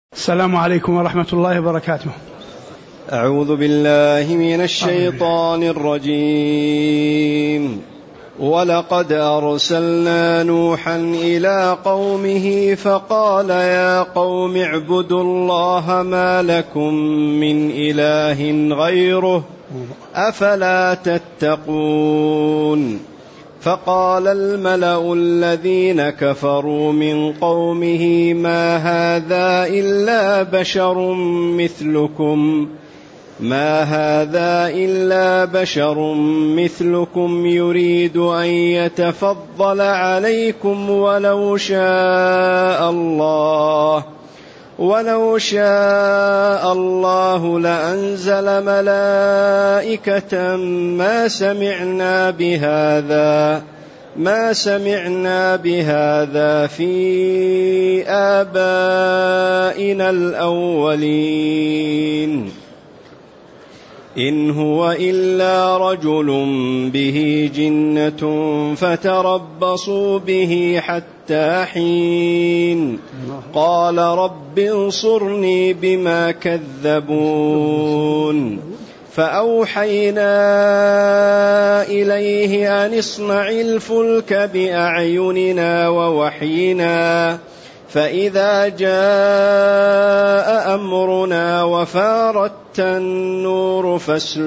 السلام عليكم ورحمة الله وبركاته. أعوذ بالله من الشيطان الرجيم. ولقد أرسلنا نوحا إلى قومه فقال يا قوم اعبدوا الله ما لكم من إله غيره أفلا تتقون. فقال الملأ الذين كفروا من قومه ما هذا إلا بشر مثلكم يريد أن يتفضل عليكم ولو شاء الله لأنزل ملائكة ما سمعنا بهذا في آبائنا الأولين إن هو إلا رجل به جنة فتربصوا به حتى حين. قال رب انصرني بما كذبون. فأوحينا إليه أن اصنع الفلك بأعيننا ووحينا فإذا جاء أمرنا وفارت النور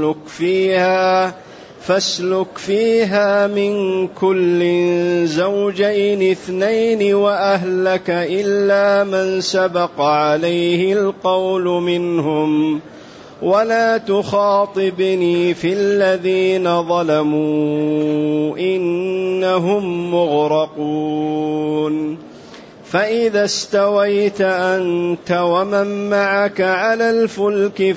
فاسلك فيها من كل زوجين اثنين وأهلك إلا من سبق عليه القول منهم ولا تخاطبني في الذين ظلموا إنهم مغرقون. فإذا استويت أنت ومن معك على الفلك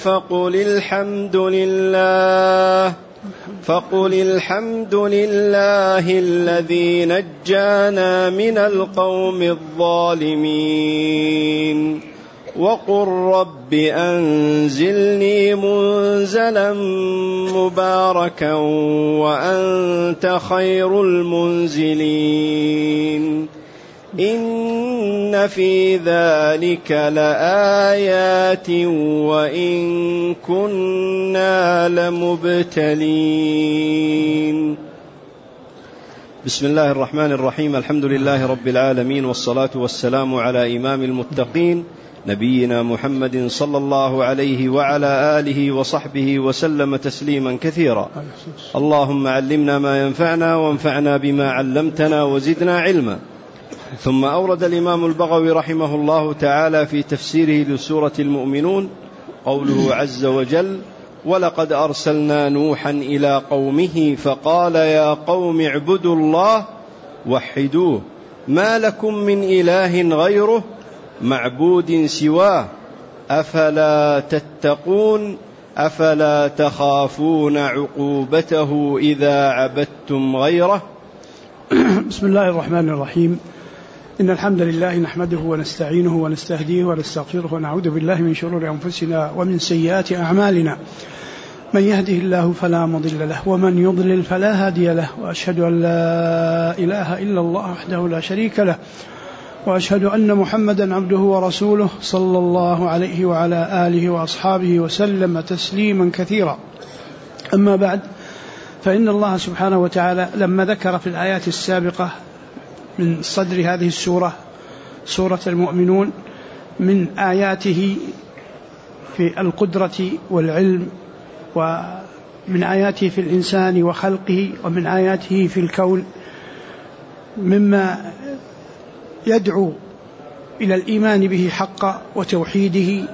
فقل الحمد لله الذي نجانا من القوم الظالمين وقل رب أنزلني منزلا مباركا وأنت خير المنزلين. إن في ذلك لآيات وإن كنا لمبتلين. بسم الله الرحمن الرحيم. الحمد لله رب العالمين، والصلاة والسلام على إمام المتقين نبينا محمد صلى الله عليه وعلى آله وصحبه وسلم تسليما كثيرا. اللهم علمنا ما ينفعنا وانفعنا بما علمتنا وزدنا علما. ثم أورد الإمام البغوي رحمه الله تعالى في تفسيره لسورة المؤمنون قوله عز وجل: ولقد أرسلنا نوحا إلى قومه فقال يا قوم اعبدوا الله وحدوه ما لكم من إله غيره معبود سواه أفلا تتقون أفلا تخافون عقوبته إذا عبدتم غيره. بسم الله الرحمن الرحيم. إن الحمد لله نحمده ونستعينه ونستهديه ونستغفره ونعوذ بالله من شرور أنفسنا ومن سيئات أعمالنا. من يهده الله فلا مضل له ومن يضلل فلا هادي له، وأشهد أن لا إله إلا الله وحده لا شريك له، وأشهد أن محمدا عبده ورسوله صلى الله عليه وعلى آله وأصحابه وسلم تسليما كثيرا. أما بعد، فإن الله سبحانه وتعالى لما ذكر في الآيات السابقة من صدر هذه السورة، سورة المؤمنون، من آياته في القدرة والعلم، ومن آياته في الإنسان وخلقه، ومن آياته في الكون، مما يدعو إلى الإيمان به حقا وتوحيده،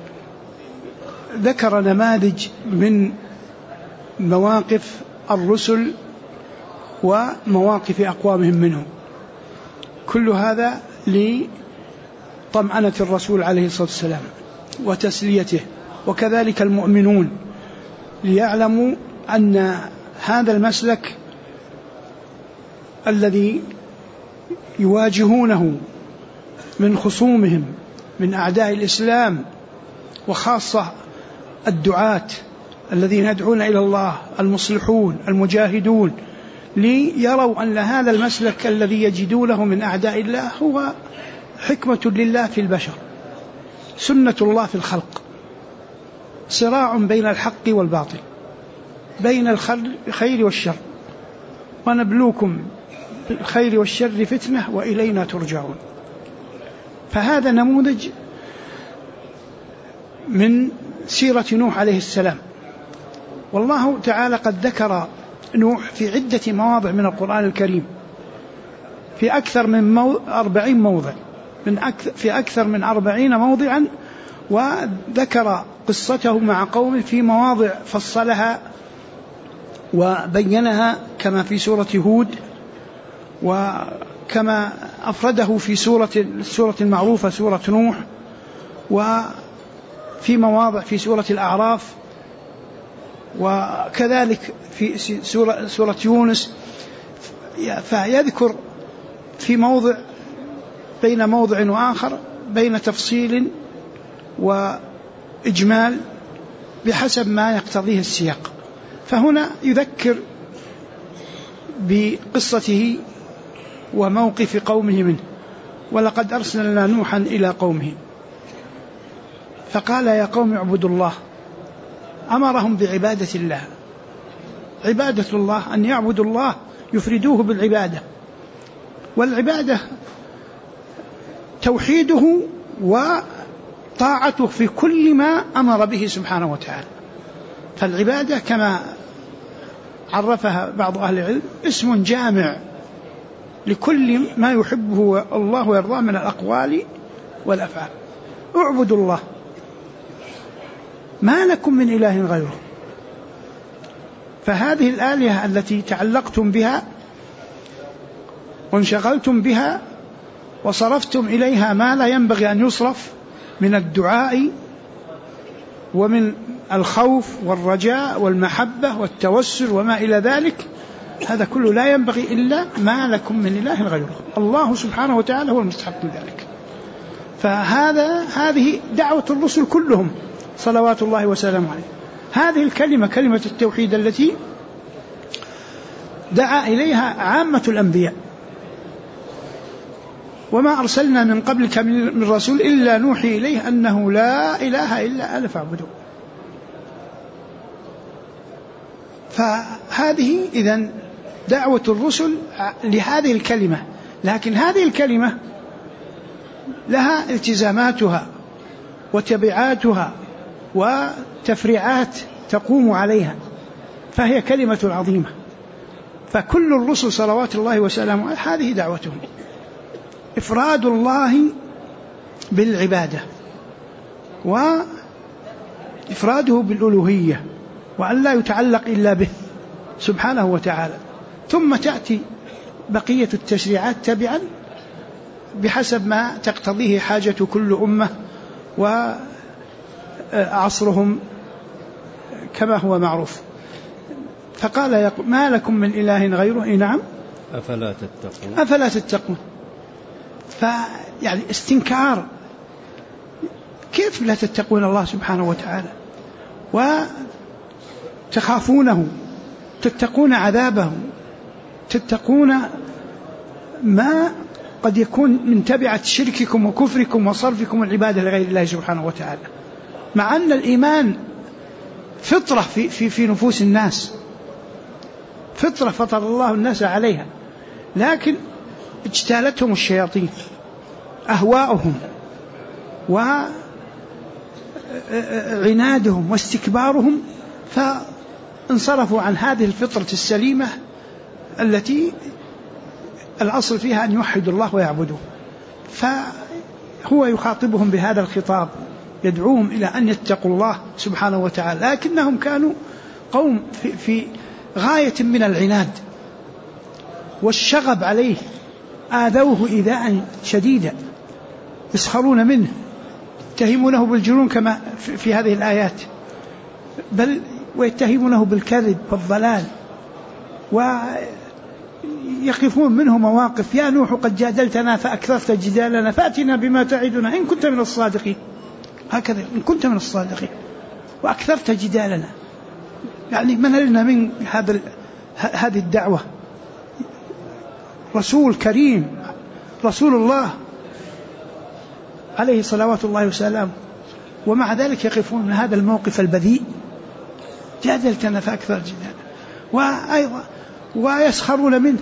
ذكر نماذج من مواقف الرسل ومواقف أقوامهم منهم، كل هذا لطمأنة الرسول عليه الصلاة والسلام وتسليته، وكذلك المؤمنون ليعلموا أن هذا المسلك الذي يواجهونه من خصومهم من أعداء الإسلام، وخاصة الدعاة الذين يدعون إلى الله، المصلحون المجاهدون، ليروا أن هذا المسلك الذي يجدونه من أعداء الله هو حكمة لله في البشر، سنة الله في الخلق، صراع بين الحق والباطل، بين الخير والشر، ونبلوكم بالخير والشر فتنة وإلينا ترجعون. فهذا نموذج من سيرة نوح عليه السلام. والله تعالى قد ذكر نوح في عدة مواضع من القرآن الكريم، في أكثر من 40 موضع، في أكثر من 40 موضعا، وذكر قصته مع قومه في مواضع فصلها وبينها، كما في سورة هود، وكما أفرده في سورة المعروفة سورة نوح، وفي مواضع في سورة الأعراف، وكذلك في سورة يونس. فيذكر في موضع بين موضع وآخر بين تفصيل وإجمال بحسب ما يقتضيه السياق. فهنا يذكر بقصته وموقف قومه منه. ولقد أرسلنا نوحا إلى قومه فقال يا قوم اعبدوا الله. أمرهم بعبادة الله. عبادة الله أن يعبدوا الله، يفردوه بالعبادة، والعبادة توحيده وطاعته في كل ما أمر به سبحانه وتعالى. فالعبادة كما عرفها بعض أهل العلم اسم جامع لكل ما يحبه الله ويرضاه من الأقوال والأفعال. اعبدوا الله ما لكم من إله غيره. فهذه الآلهة التي تعلقتم بها وانشغلتم بها وصرفتم إليها ما لا ينبغي أن يصرف من الدعاء ومن الخوف والرجاء والمحبة والتوسل وما إلى ذلك، هذا كله لا ينبغي إلا ما لكم من إله غيره. الله سبحانه وتعالى هو المستحق من ذلك. هذه دعوة الرسل كلهم صلوات الله وسلامه عليه. هذه الكلمة كلمة التوحيد التي دعا إليها عامة الأنبياء. وما أرسلنا من قبلك من رسول إلا نوحي إليه أنه لا إله إلا أنا فاعبدوه. فهذه إذن دعوة الرسل لهذه الكلمة. لكن هذه الكلمة لها التزاماتها وتبعاتها وتفريعات تقوم عليها، فهي كلمة عظيمة. فكل الرسل صلوات الله وسلامه عليه هذه دعوتهم، إفراد الله بالعبادة وإفراده بالألوهية، وأن لا يتعلق إلا به سبحانه وتعالى. ثم تأتي بقية التشريعات تبعا بحسب ما تقتضيه حاجة كل أمة وعصرهم كما هو معروف. فقال ما لكم من إله غيره. نعم أفلا تتقون. فيعني استنكار، كيف لا تتقون الله سبحانه وتعالى وتخافونه، تتقون عذابه، تتقون ما قد يكون من تبعة شرككم وكفركم وصرفكم العبادة لغير الله سبحانه وتعالى، مع أن الإيمان فطرة في نفوس الناس، فطرة فطر الله الناس عليها، لكن اجتالتهم الشياطين أهواؤهم وعنادهم واستكبارهم، فانصرفوا عن هذه الفطرة السليمة التي الأصل فيها أن يوحدوا الله ويعبدوه. فهو يخاطبهم بهذا الخطاب، يدعوهم إلى أن يتقوا الله سبحانه وتعالى. لكنهم كانوا قوم في غاية من العناد والشغب عليه، آذوه إيذاء شديدا، يسخرون منه، يتهمونه بالجنون كما في هذه الآيات، بل ويتهمونه بالكذب والضلال، ويقفون منه مواقف: يا نوح قد جادلتنا فأكثرت جدالنا فأتنا بما تعدنا إن كنت من الصادقين. هكذا إن كنت من الصادقين وأكثرت جدالنا، يعني منلنا من هذه الدعوة. رسول كريم، رسول الله عليه صلوات الله وسلامه، ومع ذلك يقفون من هذا الموقف البذيء. جادلتنا فأكثر جدال، وأيضا ويسخرون منه،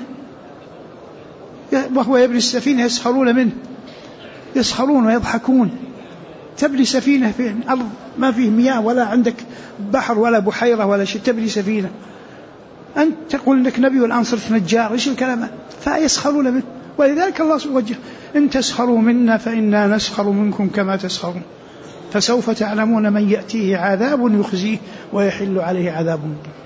وهو يبني السفينة يسخرون منه، يسخرون ويضحكون. تبني سفينة في أرض ما فيه مياه ولا عندك بحر ولا بحيرة ولا شيء، تبني سفينة، أنت تقول إنك نبي والآن صرت نجار، إيش الكلام؟ فيسخرون منه. ولذلك الله وجه إن تسخروا منا فإنا نسخر منكم كما تسخرون فسوف تعلمون من يأتيه عذاب يخزيه ويحل عليه عذاب.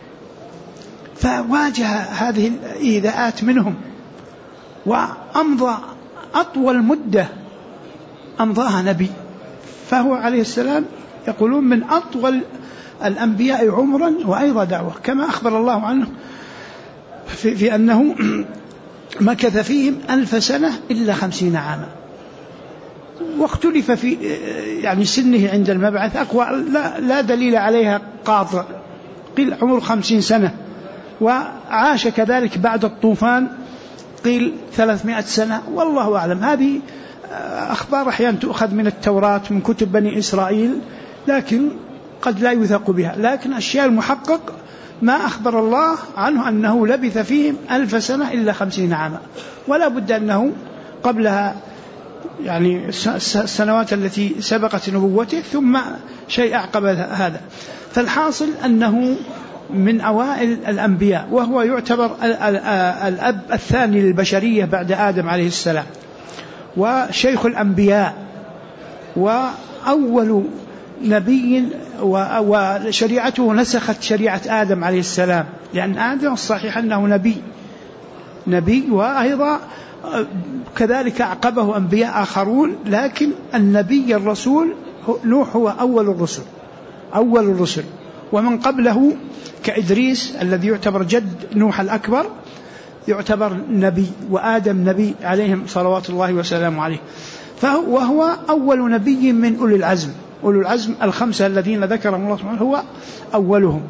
فواجه هذه الإيذاءات منهم، وأمضى أطول مدة أمضاها نبي، فهو عليه السلام يقولون من أطول الأنبياء عمرا وأيضا دعوة، كما أخبر الله عنه في أنه مكث فيهم 1000 سنة إلا 50 عاما. واختلف في يعني سنه عند المبعث، أقوى لا دليل عليها قاطع، قيل عمر 50 سنة، وعاش كذلك بعد الطوفان قيل 300 سنة، والله أعلم. هذه أخبار أحيانا تؤخذ من التوراة من كتب بني إسرائيل، لكن قد لا يوثق بها. لكن الشيء المحقق ما أخبر الله عنه أنه لبث فيهم 1000 سنة إلا 50 عاما، ولا بد أنه قبلها يعني السنوات التي سبقت نبوته ثم شيء أعقب هذا. فالحاصل أنه من أوائل الأنبياء، وهو يعتبر الأب الثاني للبشرية بعد آدم عليه السلام، وشيخ الأنبياء، وأول نبي، وشريعته نسخت شريعة آدم عليه السلام، لأن آدم الصحيح أنه نبي، وأيضا كذلك أعقبه أنبياء آخرون، لكن النبي الرسول نوح هو أول الرسل، ومن قبله كإدريس الذي يعتبر جد نوح الأكبر يعتبر نبي، وآدم نبي عليهم صلوات الله وسلامه عليه. وهو أول نبي من أولي العزم 5 الذين ذكرهم الله سبحانه، هو أولهم.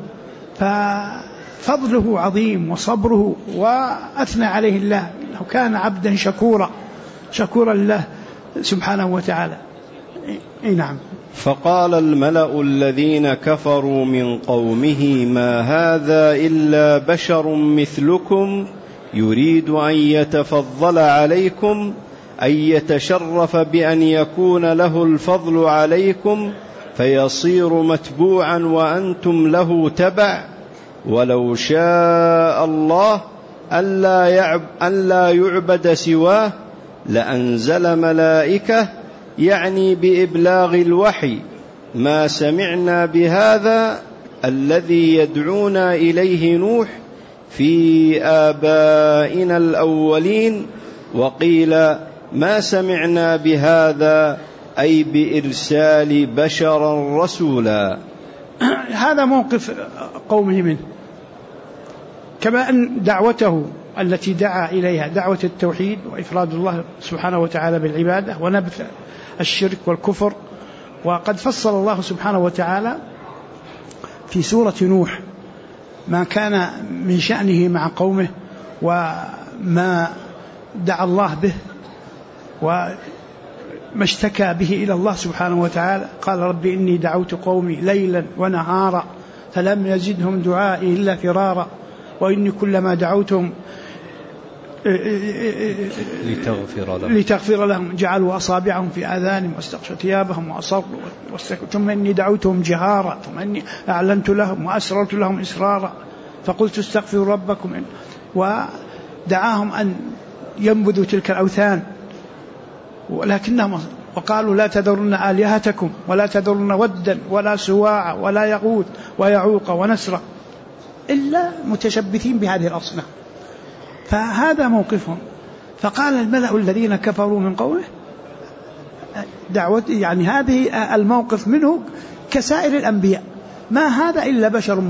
ففضله عظيم وصبره، وأثنى عليه الله أنه كان عبدا شكورا لله سبحانه وتعالى. نعم. فقال الملأ الذين كفروا من قومه ما هذا إلا بشر مثلكم يريد أن يتفضل عليكم، أن يتشرف بأن يكون له الفضل عليكم فيصير متبوعا وأنتم له تبع، ولو شاء الله ألا يعبد سواه لأنزل ملائكة، يعني بإبلاغ الوحي، ما سمعنا بهذا الذي يدعونا إليه نوح في آبائنا الأولين. وقيل ما سمعنا بهذا أي بإرسال بشرا رسولا. هذا موقف قومه منه، كما أن دعوته التي دعا إليها دعوة التوحيد وإفراد الله سبحانه وتعالى بالعبادة ونبذ الشرك والكفر. وقد فصل الله سبحانه وتعالى في سورة نوح ما كان من شأنه مع قومه وما دعا الله به وما اشتكى به إلى الله سبحانه وتعالى. قال رب إني دعوت قومي ليلا ونهارا فلم يزدهم دعائي إلا فرارا، وإني كلما دعوتهم لتغفر لهم جعلوا أصابعهم في آذانهم واستغشوا ثيابهم وأصروا ثم إني دعوتهم جهارا ثم إني أعلنت لهم وأسررت لهم إسرارا فقلت استغفروا ربكم، ودعاهم أن ينبذوا تلك الأوثان، ولكنهم وقالوا لا تذرن آلهتكم ولا تذرن ودا ولا سواع ولا يغوث ويعوق ونسرا إلا متشبثين بهذه الأصنام. فهذا موقفهم. فقال الملأ الذين كفروا من قومه دعوة، يعني هذه الموقف منه كسائر الأنبياء، ما هذا إلا بشر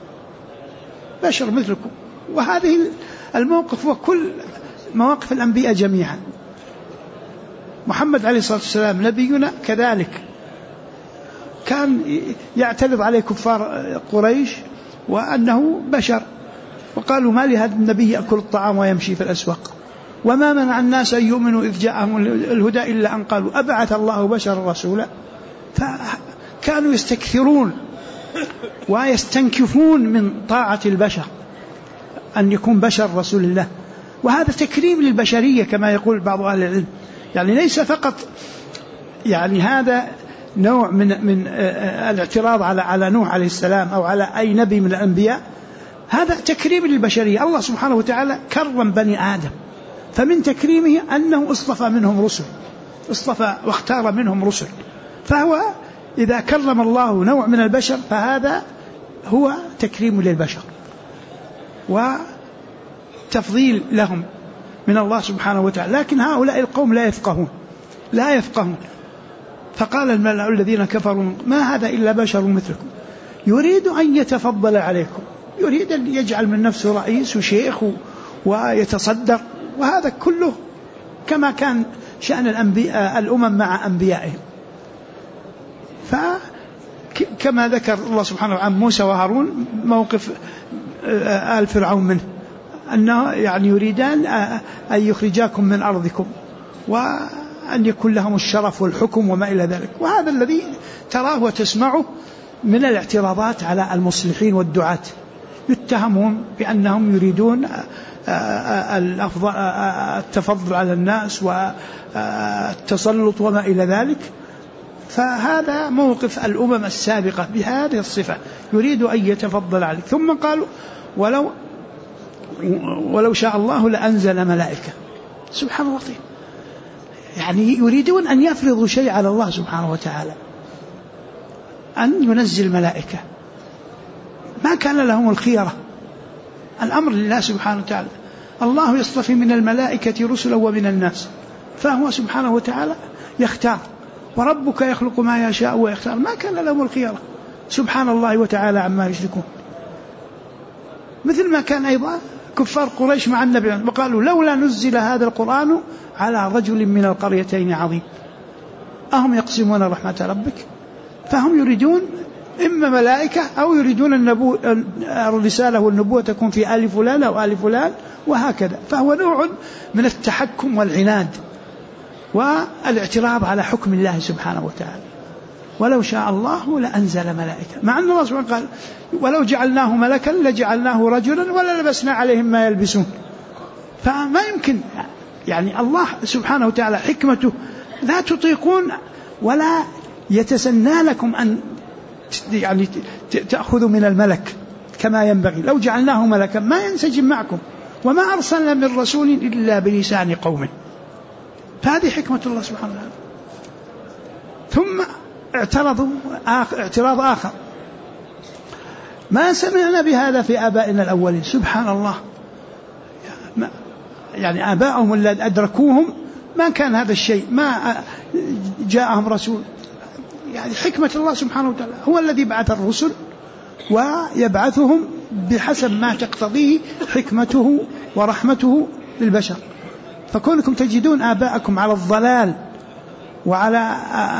مثلكم. وهذه الموقف وكل مواقف الأنبياء جميعا. محمد عليه الصلاة والسلام نبينا كذلك كان يعترض عليه كفار قريش وأنه بشر، وقالوا ما لهذا النبي يأكل الطعام ويمشي في الأسواق، وما منع الناس أن يؤمنوا إذ جاءهم الهدى إلا أن قالوا أبعث الله بشرا رسولا. فكانوا يستكثرون ويستنكفون من طاعة البشر أن يكون بشر رسول الله، وهذا تكريم للبشرية كما يقول بعض أهل العلم. يعني ليس فقط يعني هذا نوع من الاعتراض على نوح عليه السلام أو على أي نبي من الأنبياء، هذا تكريم للبشرية. الله سبحانه وتعالى كرم بني آدم، فمن تكريمه أنه اصطفى منهم رسل، اصطفى واختار منهم رسل. فهو إذا كرم الله نوع من البشر فهذا هو تكريم للبشر وتفضيل لهم من الله سبحانه وتعالى. لكن هؤلاء القوم لا يفقهون. فقال الملأ الذين كفروا ما هذا إلا بشر مثلكم يريد أن يتفضل عليكم، يريد أن يجعل من نفسه رئيس وشيخ ويتصدر، وهذا كله كما كان شأن الأمم مع أنبيائهم. فكما ذكر الله سبحانه عن موسى وهارون موقف آل فرعون منه، أنه يعني يريدان أن يخرجاكم من أرضكم وأن يكون لهم الشرف والحكم وما إلى ذلك. وهذا الذي تراه وتسمعه من الاعتراضات على المصلحين والدعاة، يتهمون بأنهم يريدون التفضل على الناس والتسلط وما إلى ذلك. فهذا موقف الأمم السابقة بهذه الصفة، يريد أن يتفضل عليك. ثم قالوا ولو شاء الله لأنزل ملائكة. سبحان الله، يعني يريدون أن يفرضوا شيء على الله سبحانه وتعالى، أن ينزل ملائكة. ما كان لهم الخيرة، الأمر لله سبحانه وتعالى. الله يصطفي من الملائكة رسلا ومن الناس، فهو سبحانه وتعالى يختار، وربك يخلق ما يشاء ويختار. ما كان لهم الخيرة سبحان الله وتعالى عما يشركون. مثل ما كان أيضا كفار قريش مع النبي وقالوا لولا نزل هذا القرآن على رجل من القريتين عظيم أهم يقسمون رحمة ربك. فهم يريدون إما ملائكة أو يريدون الرسالة والنبوة تكون في آل فلان أو آل فلان وهكذا. فهو نوع من التحكم والعناد والاعتراض على حكم الله سبحانه وتعالى. ولو شاء الله لأنزل ملائكة، مع أن الله سبحانه قال ولو جعلناه ملكا لجعلناه رجلا ولا لبسنا عليهم ما يلبسون. فما يمكن، يعني الله سبحانه وتعالى حكمته لا تطيقون ولا يتسنى لكم أن يعني تأخذوا من الملك كما ينبغي. لو جعلناه ملكا ما ينسجم معكم، وما أرسلنا من رسول إلا بلسان قومه. فهذه حكمة الله سبحانه وتعالى. ثم اعتراض آخر، ما سمعنا بهذا في آبائنا الأولين. سبحان الله، يعني آبائهم الذين أدركوهم ما كان هذا الشيء، ما جاءهم رسول. يعني حكمة الله سبحانه وتعالى هو الذي بعث الرسل ويبعثهم بحسب ما تقتضيه حكمته ورحمته للبشر. فكونكم تجدون آباءكم على الضلال وعلى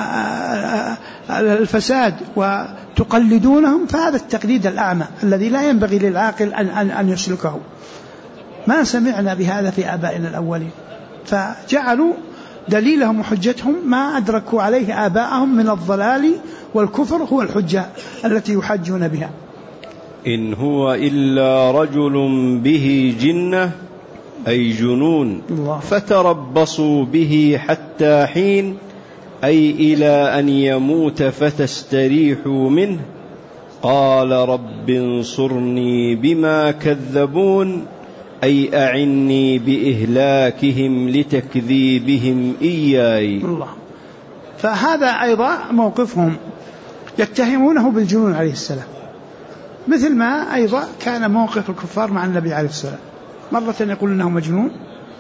الفساد وتقلدونهم، فهذا التقليد الأعمى الذي لا ينبغي للعاقل أن يسلكه. ما سمعنا بهذا في آبائنا الأولين، فجعلوا دليلهم وحجتهم ما أدركوا عليه آباءهم من الضلال والكفر هو الحجة التي يحجون بها. إن هو إلا رجل به جنة أي جنون فتربصوا به حتى حين، أي إلى أن يموت فتستريحوا منه. قال رب انصرني بما كذبون، أي أعني بإهلاكهم لتكذيبهم إياي. الله. فهذا أيضا موقفهم، يتهمونه بالجنون عليه السلام، مثل ما أيضا كان موقف الكفار مع النبي عليه السلام. مرة يقول إنه مجنون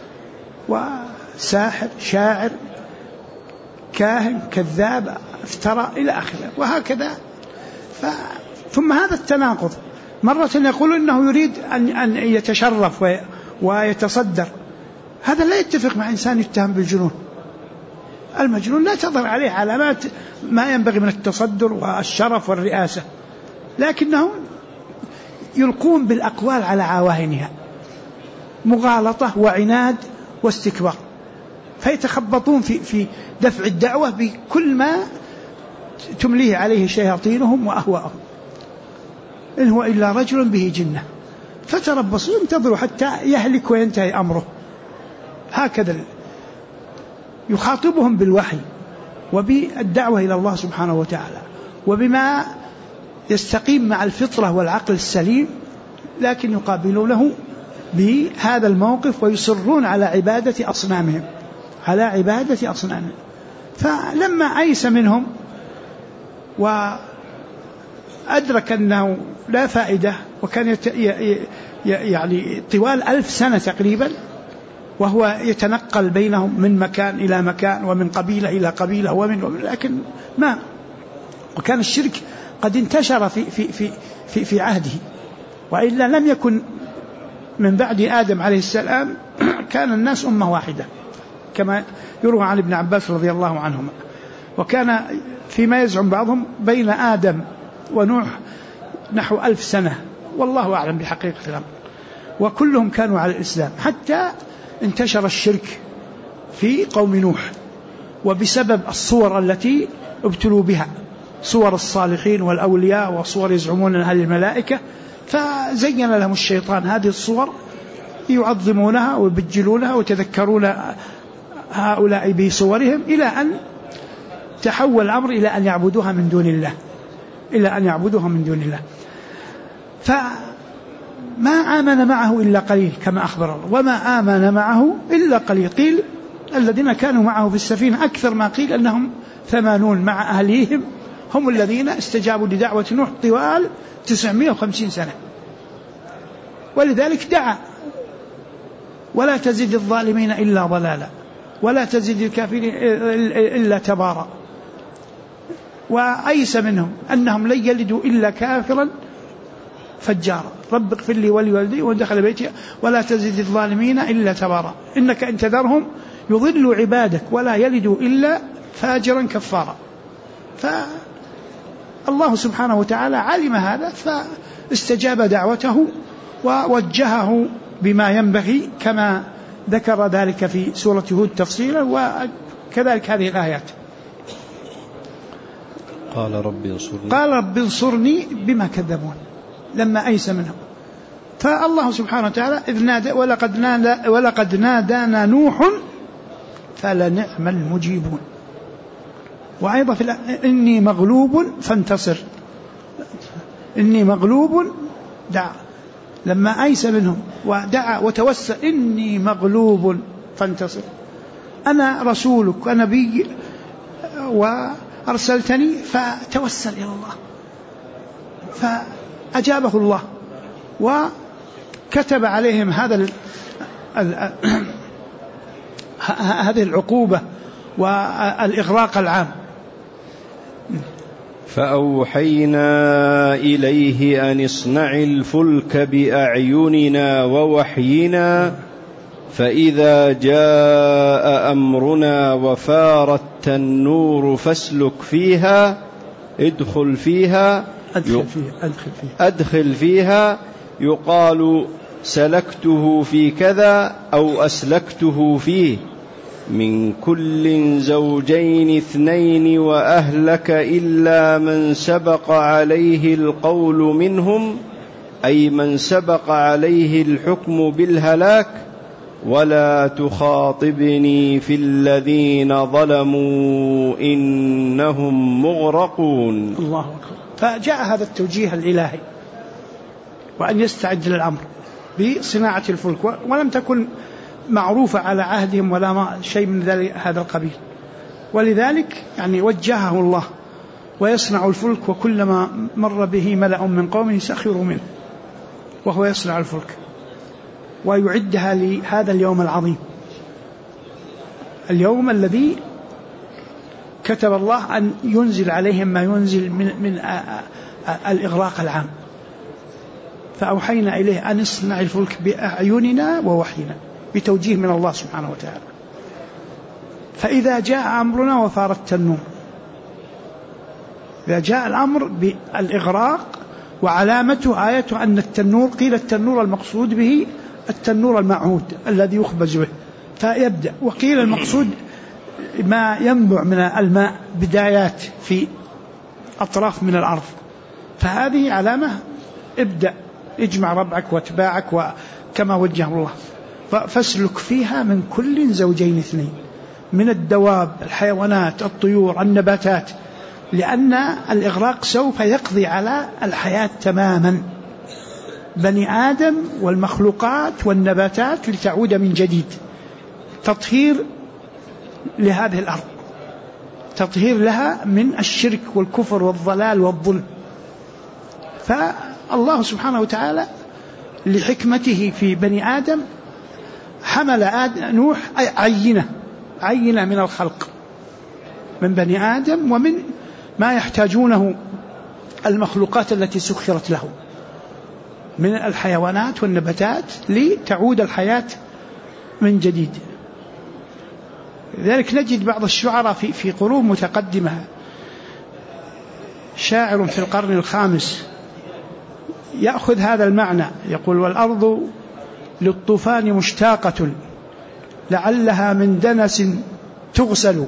وساحر شاعر كاهن كذاب افترى إلى آخره وهكذا. ثم هذا التناقض، مرة يقول إنه يريد أن يتشرف ويتصدر، هذا لا يتفق مع إنسان يتهم بالجنون. المجنون لا تظهر عليه علامات ما ينبغي من التصدر والشرف والرئاسة، لكنهم يلقون بالأقوال على عواهنها، مغالطة وعناد واستكبار، فيتخبطون في دفع الدعوة بكل ما تمليه عليه شياطينهم وأهواءهم، إن هو إلا رجل به جنة فتربصوا انتظروا حتى يهلك وينتهي أمره. هكذا يخاطبهم بالوحي وبالدعوة إلى الله سبحانه وتعالى وبما يستقيم مع الفطرة والعقل السليم، لكن يقابلونه بهذا الموقف ويصرون على عبادة أصنامهم، على عبادة أصنامهم. فلما أيس منهم وأدرك أنه لا فائدة، وكان يعني طوال 1000 سنة تقريبا وهو يتنقل بينهم من مكان إلى مكان ومن قبيلة إلى قبيلة لكن ما، وكان الشرك قد انتشر في عهده، وإلا لم يكن من بعد آدم عليه السلام كان الناس أمة واحدة كما يروى عن ابن عباس رضي الله عنهما. وكان فيما يزعم بعضهم بين آدم ونوح نحو 1000 سنة، والله أعلم بحقيقة الأمر، وكلهم كانوا على الإسلام، حتى انتشر الشرك في قوم نوح، وبسبب الصور التي ابتلوا بها، صور الصالحين والأولياء وصور يزعمون أنها الملائكة، فزين لهم الشيطان هذه الصور يعظمونها ويبجلونها ويتذكرون هؤلاء بصورهم، إلى أن تحول الأمر إلى أن يعبدوها من دون الله، فما آمن معه إلا قليل كما أخبر الله، وما آمن معه إلا قليل. قيل الذين كانوا معه في السفينة أكثر ما قيل أنهم 80 مع أهليهم هم الذين استجابوا لدعوة نوح طوال 950 سنة. ولذلك دعا ولا تزد الظالمين إلا ضلالا ولا تزد الكافرين إلا تبارا، وأيس منهم أنهم لن يلدوا إلا كافرا فجارا، رب اغفر لي ولوالدي ودخل بيتي ولا تزد الظالمين إلا تبارا إنك إن تذرهم يضلوا عبادك ولا يلدوا إلا فاجرا كفارا. فالله سبحانه وتعالى علم هذا فاستجاب دعوته ووجهه بما ينبغي كما ذكر ذلك في سورة هود تفصيلا، وكذلك هذه الآيات. قال رب انصرني بما كذبون لما أيس منهم. فالله سبحانه وتعالى إذ نادى ولقد نادانا نوح فلنعم المجيبون. وأيضا في إني مغلوب فانتصر، إني مغلوب دعا لما أيس منهم ودعا وتوسل إني مغلوب فانتصر، أنا رسولك ونبي وأرسلتني، فتوسل إلى الله فأجابه الله وكتب عليهم هذه العقوبة والإغراق العام. فأوحينا إليه أن اصنع الفلك بأعيننا ووحينا فإذا جاء أمرنا وفارت التنور فاسلك فيها أدخل فيها يقال سلكته في كذا أو أسلكته فيه من كل زوجين 2 وأهلك إلا من سبق عليه القول منهم، أي من سبق عليه الحكم بالهلاك، ولا تخاطبني في الذين ظلموا إنهم مغرقون. الله أكبر. فجاء هذا التوجيه الإلهي وأن يستعد للأمر بصناعة الفلك، ولم تكن معروفة على عهدهم ولا شيء من هذا القبيل، ولذلك يعني وجهه الله ويصنع الفلك، وكلما مر به ملأ من قومه سخروا منه وهو يصنع الفلك ويعدها لهذا اليوم العظيم، اليوم الذي كتب الله أن ينزل عليهم ما ينزل من الإغراق العام. فأوحينا إليه أن اصنع الفلك بأعيننا ووحينا، بتوجيه من الله سبحانه وتعالى. فإذا جاء أمرنا وفارت التنور، إذا جاء الأمر بالإغراق، وعلامته آيته أن التنور، قيل التنور المقصود به التنور المعهود الذي يخبز به، فيبدأ. وقيل المقصود ما ينبع من الماء بدايات في أطراف من الأرض، فهذه علامة ابدأ اجمع ربعك واتباعك وكما وجه الله. فاسلك فيها من كل زوجين اثنين، من الدواب، الحيوانات، الطيور، النباتات، لأن الإغراق سوف يقضي على الحياة تماما، بني آدم والمخلوقات والنباتات لتعود من جديد. تطهير لهذه الأرض، تطهير لها من الشرك والكفر والضلال والظلم. فالله سبحانه وتعالى لحكمته في بني آدم حمل نوح عينة من الخلق من بني آدم ومن ما يحتاجونه المخلوقات التي سخرت له من الحيوانات والنباتات لتعود الحياة من جديد. لذلك نجد بعض الشعراء في قرون متقدمة، شاعر في القرن الخامس يأخذ هذا المعنى يقول: والأرض للطوفان مشتاقة لعلها من دنس تغسل،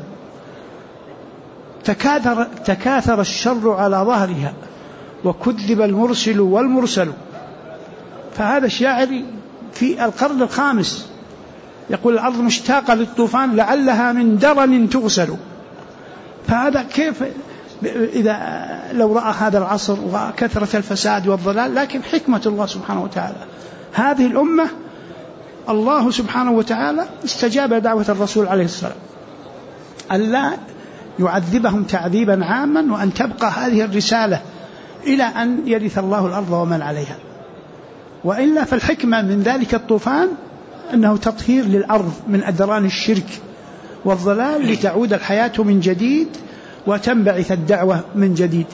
تكاثر الشر على ظهرها وكذب المرسل والمرسل. فهذا الشاعر في القرن الخامس يقول: الأرض مشتاقة للطوفان لعلها من درن تغسل. فهذا كيف إذا لو رأى هذا العصر وكثرة الفساد والضلال، لكن حكمة الله سبحانه وتعالى هذه الأمة، الله سبحانه وتعالى استجاب دعوة الرسول عليه السلام ألا يعذبهم تعذيبا عاما، وأن تبقى هذه الرسالة إلى أن يرث الله الأرض ومن عليها. وإلا فالحكمة من ذلك الطوفان أنه تطهير للأرض من أدران الشرك والضلال لتعود الحياة من جديد وتنبعث الدعوة من جديد.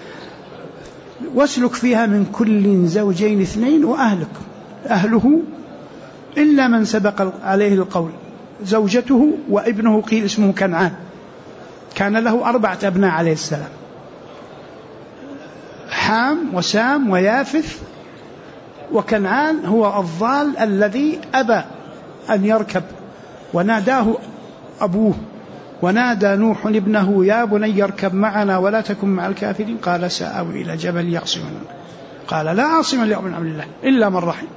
واسلك فيها من كل زوجين اثنين أهله إلا من سبق عليه القول، زوجته وابنه قيل اسمه كنعان، كان له 4 أبناء عليه السلام، حام وسام ويافث، وكنعان هو الضال الذي أبى أن يركب، وناداه أبوه، ونادى نوح ابنه: يا بني اركب معنا ولا تكن مع الكافرين، قال سآوي إلى جبل يعصمني، قال لا عاصم اليوم من أمر الله إلا من رحم،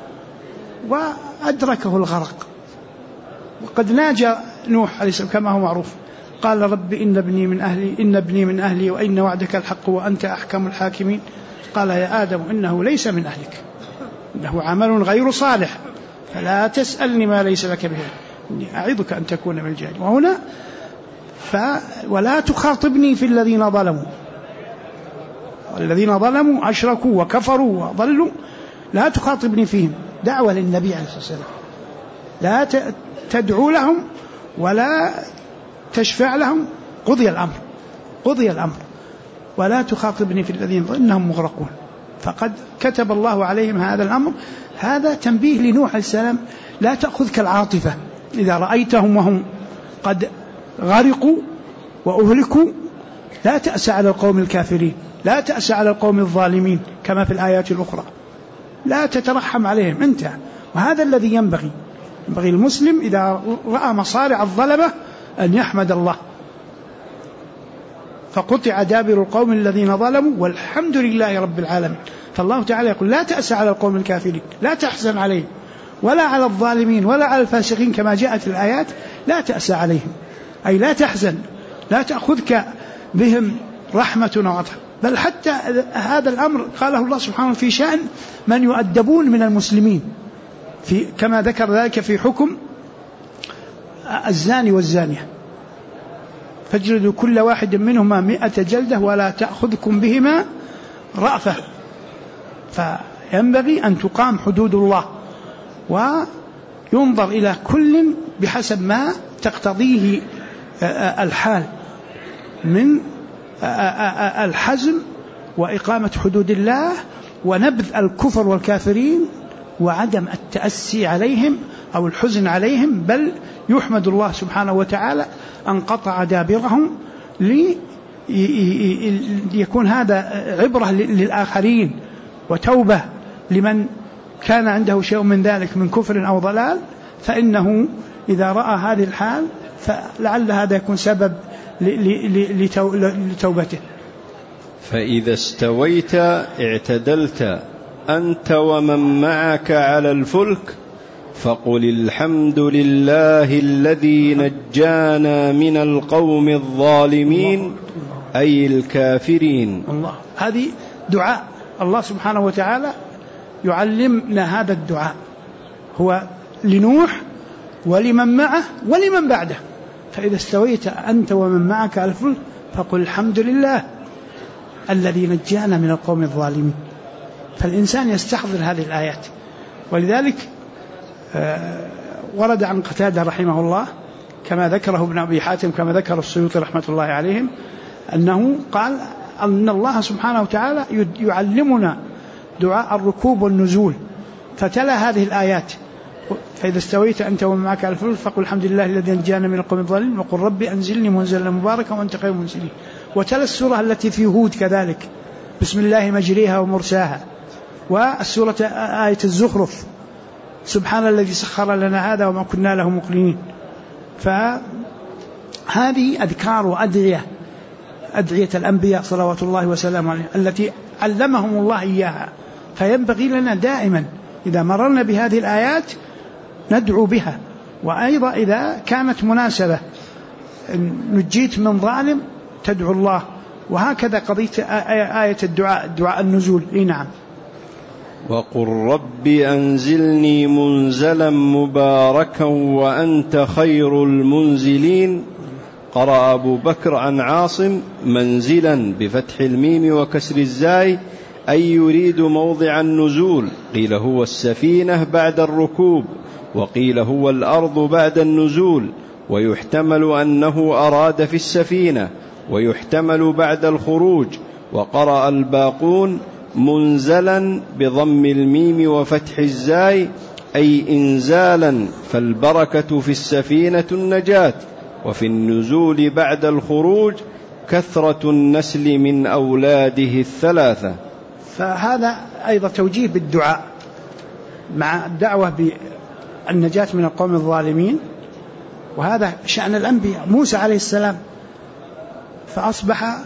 وأدركه الغرق. وقد ناجى نوح عليه السلام كما هو معروف، قال: رب إن ابني من أهلي وإن وعدك الحق وأنت أحكم الحاكمين. قال: يا آدم إنه ليس من أهلك، إنه عمل غير صالح، فلا تسألني ما ليس لك به، إني أعظك أن تكون من الجاهلين. وهنا ولا تخاطبني في الذين ظلموا، والذين ظلموا أشركوا وكفروا وضلوا، لا تخاطبني فيهم، دعوة للنبي عليه الصلاة والسلام، لا تدعو لهم ولا تشفع لهم، قضي الأمر ولا تخاطبني في الذين إنهم مغرقون. فقد كتب الله عليهم هذا الأمر. هذا تنبيه لنوح عليه السلام: لا تأخذك العاطفة إذا رأيتهم وهم قد غرقوا وأهلكوا، لا تأس على القوم الكافرين، لا تأس على القوم الظالمين كما في الآيات الأخرى، لا تترحم عليهم أنت. وهذا الذي ينبغي المسلم إذا رأى مصارع الظلمة أن يحمد الله. فقطع دابر القوم الذين ظلموا والحمد لله رب العالمين. فالله تعالى يقول: لا تأس على القوم الكافرين، لا تحزن عليهم، ولا على الظالمين ولا على الفاسقين كما جاءت الآيات، لا تأس عليهم، أي لا تحزن، لا تأخذك بهم رحمة وعطف. بل حتى هذا الأمر قاله الله سبحانه في شأن من يؤدبون من المسلمين، كما ذكر ذلك في حكم الزاني والزانية: فاجلدوا كل واحد منهما 100 جلدة ولا تأخذكم بهما رأفة. فينبغي أن تقام حدود الله وينظر إلى كل بحسب ما تقتضيه الحال من الحزم وإقامة حدود الله ونبذ الكفر والكافرين وعدم التأسي عليهم أو الحزن عليهم، بل يحمد الله سبحانه وتعالى أن قطع دابرهم ليكون هذا عبرة للآخرين وتوبة لمن كان عنده شيء من ذلك من كفر أو ضلال، فإنه إذا رأى هذه الحال فلعل هذا يكون سبب لتوبته. فإذا استويت اعتدلت أنت ومن معك على الفلك فقل الحمد لله الذي نجانا من القوم الظالمين أي الكافرين. الله، هذه دعاء الله سبحانه وتعالى يعلمنا هذا الدعاء، هو لنوح ولمن معه ولمن بعده. فإذا استويت أنت ومن معك على الفلك فقل الحمد لله الذي نجانا من القوم الظالمين. فالإنسان يستحضر هذه الآيات. ولذلك ورد عن قتادة رحمه الله كما ذكره ابن أبي حاتم كما ذكر السيوطي رحمة الله عليهم أنه قال أن الله سبحانه وتعالى يعلمنا دعاء الركوب والنزول، فتلا هذه الآيات: فإذا استويت أنت ومن معك على الفلك فقل الحمد لله الذي نجانا من القوم الظالمين وقل ربي أنزلني منزلا مباركا وأنت خير المنزلين. وتلا السورة التي في هود كذلك: بسم الله مجريها ومرساها. والسورة آية الزخرف: سبحان الذي سخر لنا هذا وما كنا له مقرنين. فهذه أذكار وأدعية الأنبياء صلوات الله وسلامه عليهم التي علمهم الله إياها. فينبغي لنا دائما إذا مررنا بهذه الآيات ندعو بها. وأيضا إذا كانت مناسبة نجيت من ظالم تدعو الله. وهكذا قضية آية دعاء النزول. نعم. وقل رب أنزلني منزلا مباركا وأنت خير المنزلين. قرأ أبو بكر عن عاصم: منزلا بفتح الميم وكسر الزاي، أي يريد موضع النزول. قيل هو السفينة بعد الركوب، وقيل هو الأرض بعد النزول، ويحتمل أنه أراد في السفينة، ويحتمل بعد الخروج. وقرأ الباقون: منزلا بضم الميم وفتح الزاي، أي إنزالا، فالبركة في السفينة النجاة، وفي النزول بعد الخروج كثرة النسل من أولاده الثلاثة. فهذا أيضا توجيه بالدعاء مع الدعوة بالنجاة من القوم الظالمين. وهذا شأن الأنبياء. موسى عليه السلام فأصبح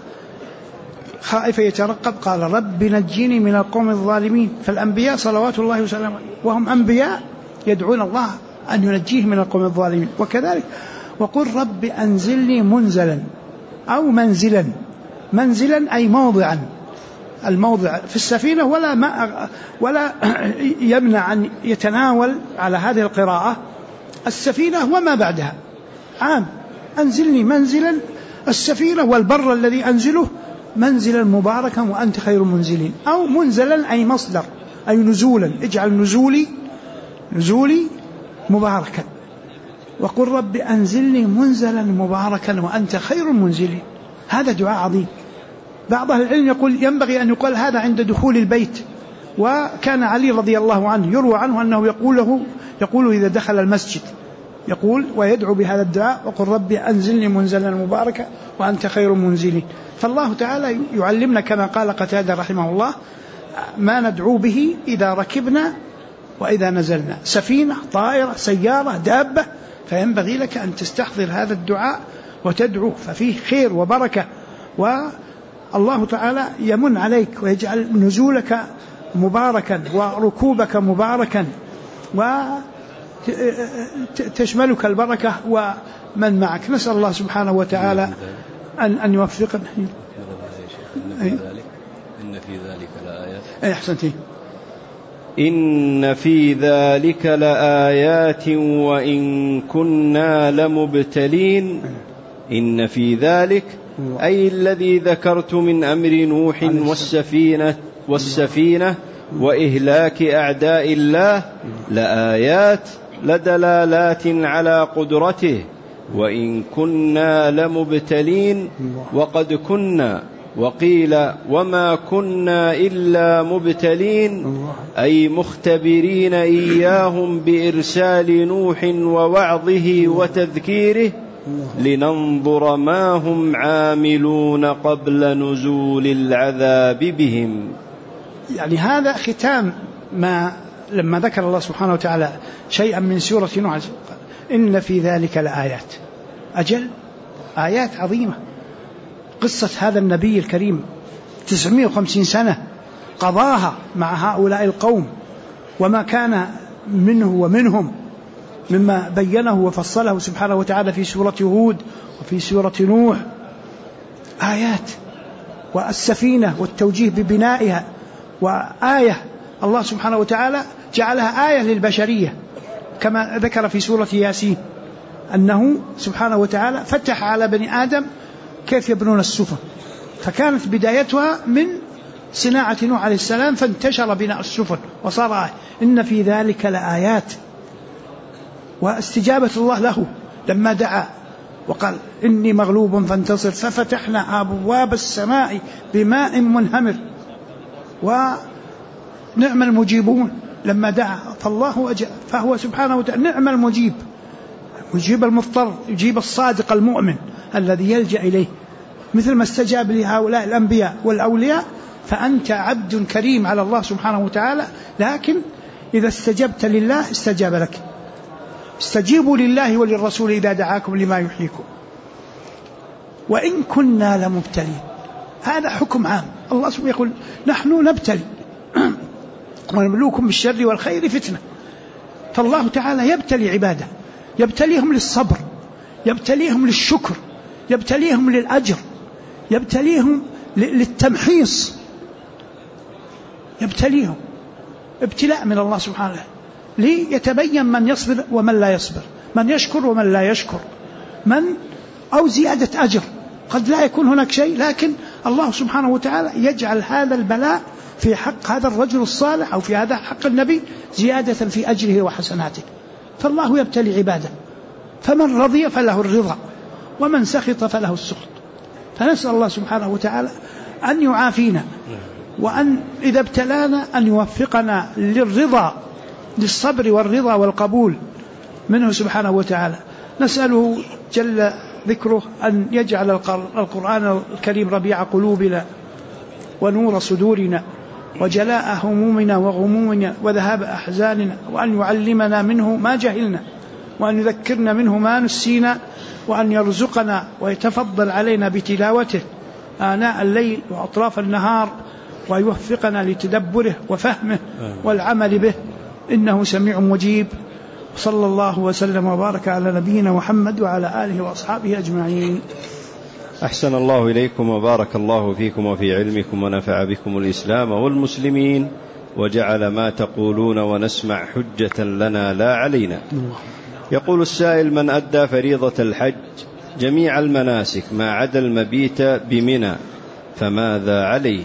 خائف يترقب، قال رب نجيني من القوم الظالمين. فالأنبياء صلوات الله وسلامه وهم أنبياء يدعون الله أن ينجيه من القوم الظالمين. وكذلك وقل رب أنزلني منزلا أو منزلا أي موضعا، الموضع في السفينة ولا يمنع أن يتناول على هذه القراءة السفينة وما بعدها عام. أنزلني منزلا السفينة والبر الذي أنزله منزلا مباركا وأنت خير منزلين. أو منزلا أي مصدر أي نزولا، اجعل نزولي مباركا. وقل رب أنزلني منزلا مباركا وأنت خير المنزلين. هذا دعاء عظيم. بعض أهل العلم يقول ينبغي أن يقال هذا عند دخول البيت. وكان علي رضي الله عنه يروى عنه أنه يقول إذا دخل المسجد يقول ويدعو بهذا الدعاء: وقل رب أنزلني منزلا مباركا وأنت خير المنزلين. فالله تعالى يعلمنا كما قال قتادة رحمه الله ما ندعو به إذا ركبنا وإذا نزلنا، سفينة، طائرة، سيارة، دابة. فينبغي لك أن تستحضر هذا الدعاء وتدعو، ففيه خير وبركة. والله تعالى يمن عليك ويجعل نزولك مباركا وركوبك مباركا وتشملك البركة ومن معك. نسأل الله سبحانه وتعالى أن يوفقنا. إن في ذلك لآيات. أحسنتي. إن في ذلك لآيات وإن كنا لمبتلين. إن في ذلك أي الذي ذكرت من أمر نوح والسفينة وإهلاك أعداء الله لآيات لدلالات على قدرته. وإن كنا لمبتلين وقد كنا. وقيل وما كنا إلا مبتلين، أي مختبرين إياهم بإرسال نوح ووعظه وتذكيره لننظر ما هم عاملون قبل نزول العذاب بهم. يعني هذا ختام ما لما ذكر الله سبحانه وتعالى شيئا من سورة نوح إن في ذلك لآيات، أجل آيات عظيمة. قصة هذا النبي الكريم 950 سنة قضاها مع هؤلاء القوم، وما كان منه ومنهم مما بينه وفصله سبحانه وتعالى في سورة هود وفي سورة نوح آيات، والسفينة والتوجيه ببنائها، وآية الله سبحانه وتعالى جعلها آية للبشرية كما ذكر في سورة ياسين أنه سبحانه وتعالى فتح على بني آدم كيف يبنون السفن، فكانت بدايتها من صناعة نوح عليه السلام، فانتشر بناء السفن وصار آية. إن في ذلك لآيات، واستجابة الله له لما دعا وقال إني مغلوب فانتصر ففتحنا أبواب السماء بماء منهمر ونعم المجيبون لما دعا، فالله فهو سبحانه وتعالى نعم المجيب، يجيب المضطر، يجيب الصادق المؤمن الذي يلجأ إليه، مثل ما استجاب لهؤلاء الأنبياء والأولياء. فأنت عبد كريم على الله سبحانه وتعالى، لكن إذا استجبت لله استجاب لك. استجيبوا لله وللرسول إذا دعاكم لما يحييكم وإن كنا لمبتلين. هذا حكم عام، الله سبحانه يقول نحن نبتلي ونبلوكم بالشر والخير فتنة. فالله تعالى يبتلي عباده، يبتليهم للصبر، يبتليهم للشكر، يبتليهم للأجر، يبتليهم للتمحيص، يبتليهم ابتلاء من الله سبحانه ليتبين من يصبر ومن لا يصبر، من يشكر ومن لا يشكر، من أو زيادة أجر. قد لا يكون هناك شيء، لكن الله سبحانه وتعالى يجعل هذا البلاء في حق هذا الرجل الصالح أو في هذا حق النبي زيادة في أجره وحسناته. فالله يبتلي عباده، فمن رضي فله الرضا ومن سخط فله السخط. فنسأل الله سبحانه وتعالى أن يعافينا، وأن إذا ابتلانا أن يوفقنا للرضا، للصبر والرضا والقبول منه سبحانه وتعالى. نسأله جل ذكره أن يجعل القرآن الكريم ربيع قلوبنا ونور صدورنا وجلاء همومنا وغمومنا وذهاب أحزاننا، وأن يعلمنا منه ما جهلنا، وأن يذكرنا منه ما نسينا، وأن يرزقنا ويتفضل علينا بتلاوته آناء الليل وأطراف النهار، ويوفقنا لتدبره وفهمه والعمل به، إنه سميع مجيب. صلى الله وسلم وبارك على نبينا محمد وعلى آله وأصحابه أجمعين. أحسن الله إليكم وبارك الله فيكم وفي علمكم ونفع بكم الإسلام والمسلمين، وجعل ما تقولون ونسمع حجة لنا لا علينا. يقول السائل: من أدى فريضة الحج جميع المناسك ما عدا المبيت بمنى فماذا عليه؟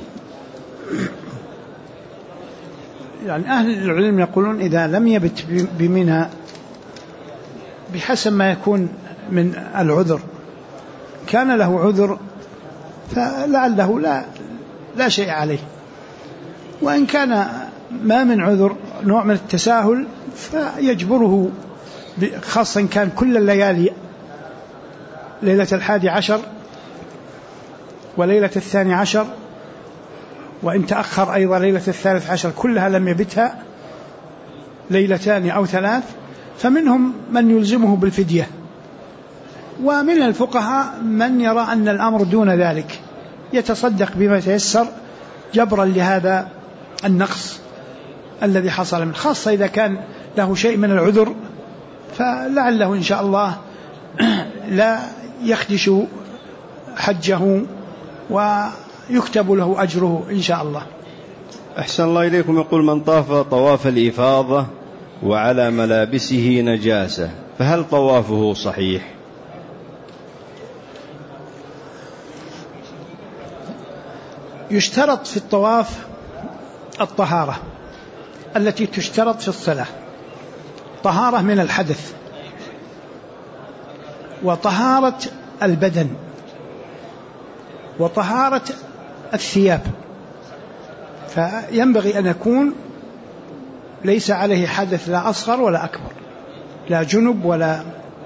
يعني أهل العلم يقولون إذا لم يبت بمنى بحسب ما يكون من العذر، كان له عذر فلعله لا شيء عليه، وإن كان ما من عذر نوع من التساهل فيجبره، خاصة إن كان كل الليالي، ليلة 11 وليلة 12 وإن تأخر أيضا ليلة 13 كلها لم يبتها، ليلتان أو 3، فمنهم من يلزمه بالفدية، ومن الفقهاء من يرى أن الأمر دون ذلك، يتصدق بما تيسر جبرا لهذا النقص الذي حصل منه، خاصة إذا كان له شيء من العذر، فلعله إن شاء الله لا يخدش حجه ويكتب له أجره إن شاء الله. أحسن الله إليكم. يقول: من طاف طواف الإفاضة وعلى ملابسه نجاسة فهل طوافه صحيح؟ يشترط في الطواف الطهارة التي تشترط في الصلاة، طهارة من الحدث وطهارة البدن وطهارة الثياب، فينبغي أن يكون ليس عليه حدث لا أصغر ولا أكبر، لا جنب ولا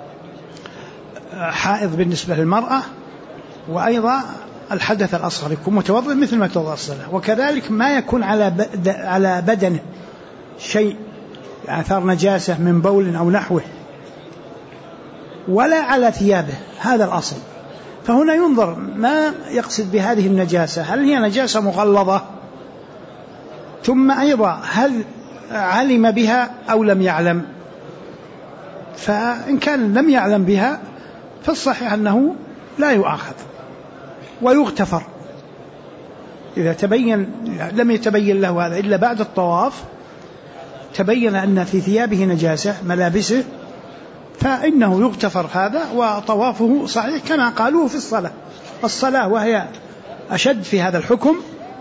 حائض بالنسبة للمرأة، وأيضا الحدث الأصغر يكون متوضئ مثل ما توضأ الصلاة، وكذلك ما يكون على بدنه شيء آثار نجاسة من بول أو نحوه، ولا على ثيابه، هذا الأصل. فهنا ينظر ما يقصد بهذه النجاسة، هل هي نجاسة مغلظة، ثم أيضا هل علم بها أو لم يعلم. فإن كان لم يعلم بها فالصحيح أنه لا يؤاخذ ويغتفر. إذا لم يتبين له هذا إلا بعد الطواف، تبين أن في ثيابه نجاسة ملابسه، فإنه يغتفر هذا وطوافه صحيح كما قالوه في الصلاة وهي أشد في هذا الحكم،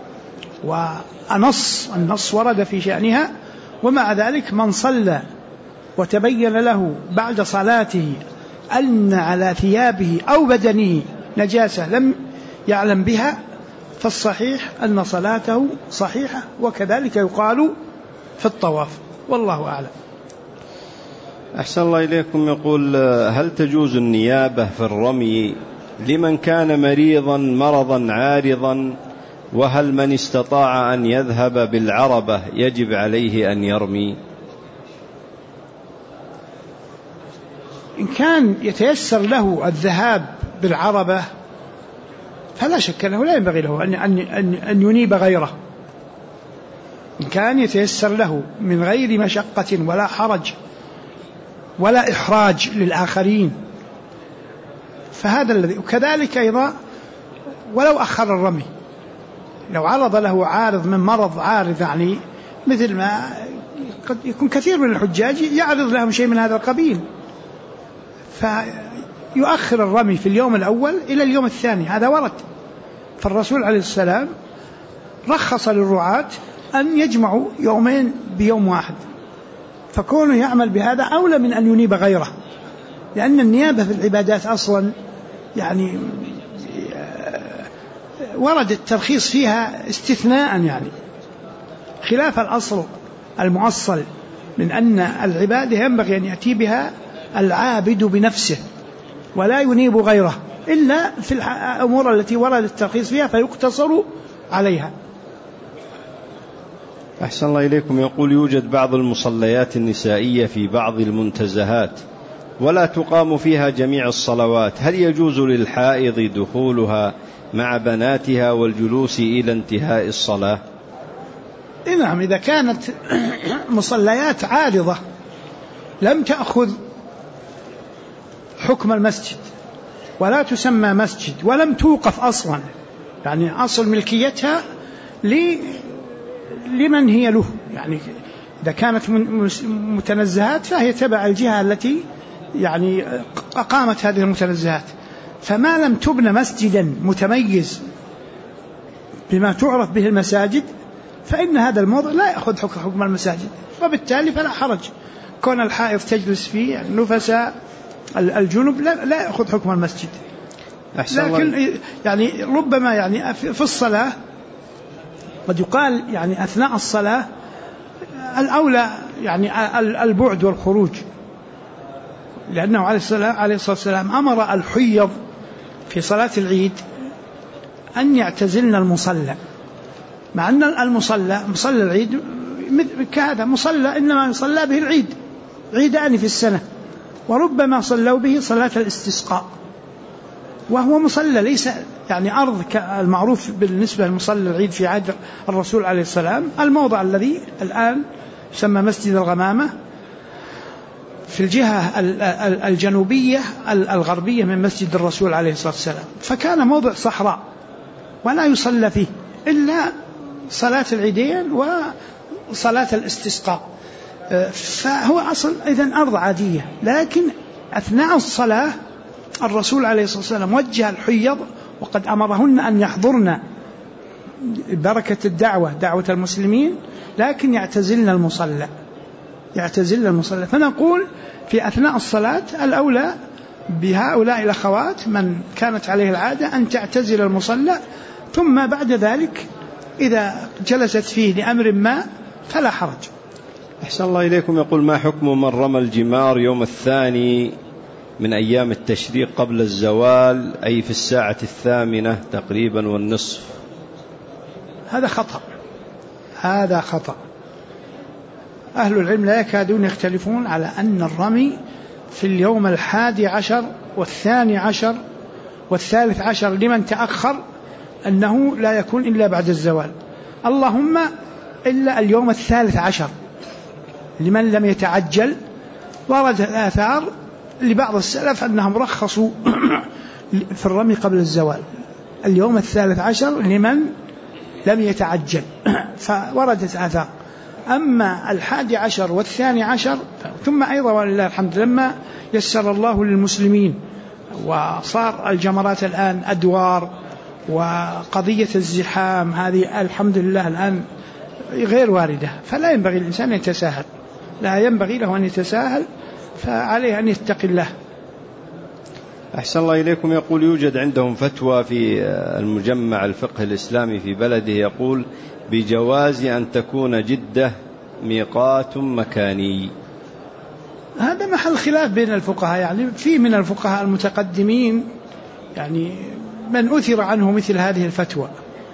النص ورد في شأنها. ومع ذلك من صلى وتبين له بعد صلاته أن على ثيابه أو بدنه نجاسة لم يعلم بها، فالصحيح أن صلاته صحيحة، وكذلك يقال في الطواف، والله أعلم. أحسن الله إليكم. يقول: هل تجوز النيابة في الرمي لمن كان مريضا مرضا عارضا؟ وهل من استطاع أن يذهب بالعربة يجب عليه أن يرمي؟ إن كان يتيسر له الذهاب بالعربة فلا شك أنه لا ينبغي له أن ينيب غيره. إن كان يتيسر له من غير مشقة ولا حرج ولا إحراج للآخرين فهذا الذي. وكذلك أيضا ولو أخر الرمي، لو عرض له عارض من مرض عارض، يعني مثل ما قد يكون كثير من الحجاج يعرض لهم شيء من هذا القبيل، فيؤخر الرمي في اليوم الأول إلى اليوم الثاني، هذا ورد. فالرسول عليه السلام رخص للرعاة أن يجمعوا يومين بيوم واحد، فكونه يعمل بهذا أولى من أن ينيب غيره، لأن النيابة في العبادات أصلا يعني ورد الترخيص فيها استثناء، يعني خلاف الأصل المؤصل من أن العبادة ينبغي أن يأتي بها العابد بنفسه ولا ينيب غيره إلا في الأمور التي ورد الترخيص فيها فيقتصر عليها. أحسن الله إليكم. يقول: يوجد بعض المصليات النسائية في بعض المنتزهات ولا تقام فيها جميع الصلوات، هل يجوز للحائض دخولها مع بناتها والجلوس إلى انتهاء الصلاة؟ نعم، إذا كانت مصليات عارضة لم تأخذ حكم المسجد ولا تسمى مسجد ولم توقف أصلا، يعني أصل ملكيتها لمن هي له، يعني إذا كانت متنزهات فهي تبع الجهة التي يعني أقامت هذه المتنزهات. فما لم تبنى مسجدا متميز بما تعرف به المساجد فإن هذا الموضع لا يأخذ حكم المساجد، وبالتالي فلا حرج كون الحائض تجلس فيه نفساء الجنب لا يأخذ حكم المسجد. لكن يعني ربما يعني في الصلاة قد يقال يعني أثناء الصلاة الأولى يعني البعد والخروج، لأنه عليه الصلاة والسلام أمر الحيض في صلاة العيد أن يعتزلن المصلى، مع أن مصلى العيد كهذا مصلى إنما يصلى به العيد، عيدان في السنة، وربما صلوا به صلاة الاستسقاء، وهو مصلى ليس يعني أرض المعروف بالنسبة لمصلى العيد في عهد الرسول عليه السلام، الموضع الذي الآن يسمى مسجد الغمامة في الجهة الجنوبية الغربية من مسجد الرسول عليه الصلاة والسلام، فكان موضع صحراء ولا يصلى فيه إلا صلاة العيدين وصلاة الاستسقاء، فهو أصل إذن أرض عادية. لكن أثناء الصلاة الرسول عليه الصلاة والسلام وجه الحيض وقد أمرهن أن يحضرن بركة دعوة المسلمين، لكن يعتزلن المصلى. فنقول في أثناء الصلاة الأولى بهؤلاء الأخوات من كانت عليه العادة أن تعتزل المصلى، ثم بعد ذلك إذا جلست فيه لأمر ما فلا حرج. أحسن الله إليكم. يقول: ما حكم من رمى الجمار يوم الثاني من أيام التشريق قبل الزوال، أي في الساعة 8 تقريبا والنصف؟ هذا خطأ. أهل العلم لا يكادون يختلفون على أن الرمي في اليوم 11 و12 و13 لمن تأخر أنه لا يكون إلا بعد الزوال، اللهم إلا اليوم 13 لمن لم يتعجل. ورد الآثار لبعض السلف أنهم رخصوا في الرمي قبل الزوال اليوم 13 لمن لم يتعجل، فوردت آثار. أما 11 و12 ثم أيضا ولله الحمد لما يسر الله للمسلمين وصار الجمرات الآن أدوار، وقضية الزحام هذه الحمد لله الآن غير واردة، فلا ينبغي الإنسان أن يتساهل، لا ينبغي له أن يتساهل، فعليه أن يتقي الله. أحسن الله إليكم. يقول يوجد عندهم فتوى في المجمع الفقه الإسلامي في بلده يقول بجواز أن تكون جدة ميقات مكاني. هذا محل خلاف بين الفقهاء، يعني في من الفقهاء المتقدمين يعني من أثر عنه مثل هذه الفتوى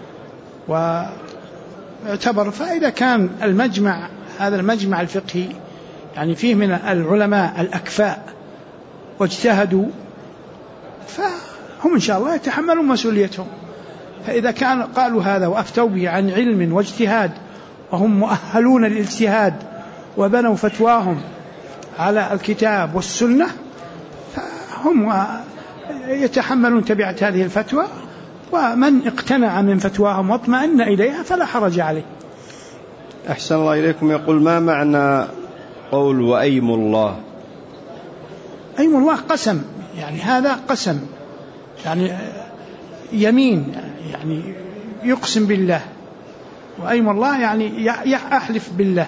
واعتبر، فإذا كان المجمع هذا المجمع الفقهي يعني فيه من العلماء الأكفاء واجتهدوا فهم إن شاء الله يتحملون مسؤوليتهم. فإذا كان قالوا هذا وأفتوا به عن علم واجتهاد وهم مؤهلون للاجتهاد وبنوا فتواهم على الكتاب والسنة فهم يتحملون تبعة هذه الفتوى، ومن اقتنع من فتواهم واطمأن إليها فلا حرج عليه. أحسن الله إليكم. يقول ما معنى قول وأيم الله؟ أيم الله قسم، يعني هذا قسم يعني يمين، يعني يقسم بالله، وأيم الله يعني يحلف بالله.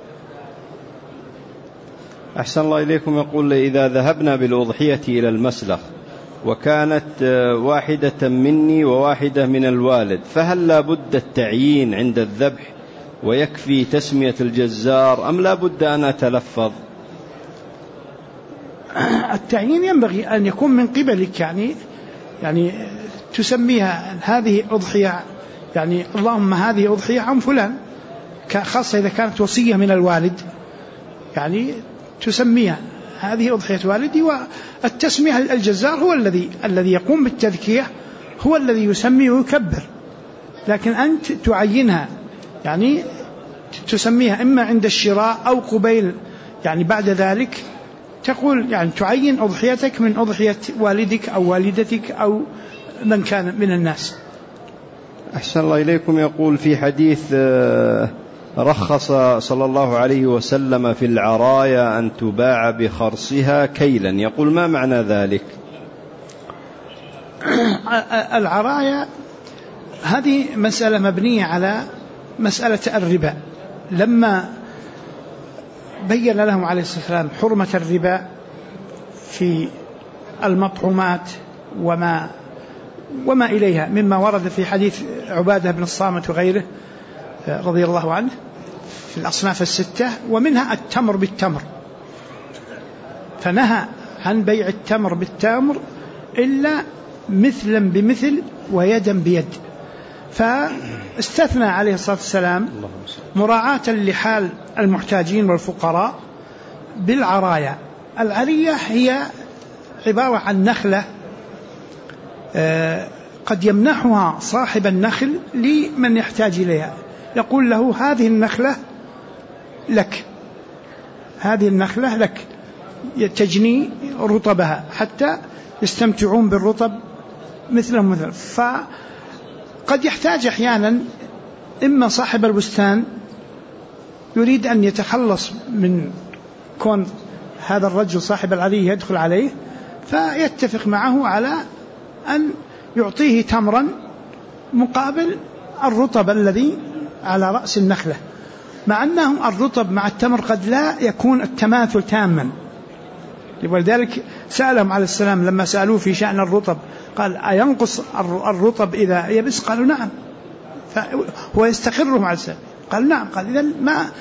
أحسن الله إليكم. يقول إذا ذهبنا بالأضحية إلى المسلخ وكانت واحدة مني وواحدة من الوالد، فهل لا بد التعيين عند الذبح ويكفي تسمية الجزار أم لا بد أن أتلفظ؟ التعيين ينبغي أن يكون من قبلك، يعني تسميها هذه أضحية، يعني اللهم هذه أضحية عن فلان، خاصة إذا كانت وصية من الوالد يعني تسميها هذه أضحية والدي. والتسمية الجزار هو الذي يقوم بالتذكية، هو الذي يسمي ويكبر، لكن أنت تعينها يعني تسميها إما عند الشراء أو قبيل، يعني بعد ذلك تقول يعني تعين أضحيتك من أضحية والدك أو والدتك أو من كان من الناس. أحسن الله إليكم. يقول في حديث رخص صلى الله عليه وسلم في العرايا أن تباع بخرصها كيلا، يقول ما معنى ذلك؟ العرايا هذه مسألة مبنية على مسألة الربا، لما بين لهم عليه الصلاة والسلام حرمة الربا في المطعومات وما إليها مما ورد في حديث عبادة بن الصامت وغيره رضي الله عنه في الأصناف الستة، ومنها التمر بالتمر، فنهى عن بيع التمر بالتمر إلا مثلا بمثل ويدا بيد، فاستثنى عليه الصلاة والسلام مراعاة لحال المحتاجين والفقراء بالعرايا. العرية هي عبارة عن نخلة قد يمنحها صاحب النخل لمن يحتاج إليها، يقول له هذه النخلة لك، هذه النخلة لك، تجني رطبها حتى يستمتعون بالرطب مثلهم مثل. فقد يحتاج أحيانا إما صاحب البستان يريد أن يتخلص من كون هذا الرجل صاحب العرية يدخل عليه، فيتفق معه على أن يعطيه تمرا مقابل الرطب الذي على رأس النخلة، مع أنه الرطب مع التمر قد لا يكون التماثل تاما. ولذلك سألهم عليه السلام لما سألوه في شأن الرطب قال أينقص الرطب إذا يبس؟ قالوا نعم، فهو يستقرهم على السلام، قال نعم، قال إذن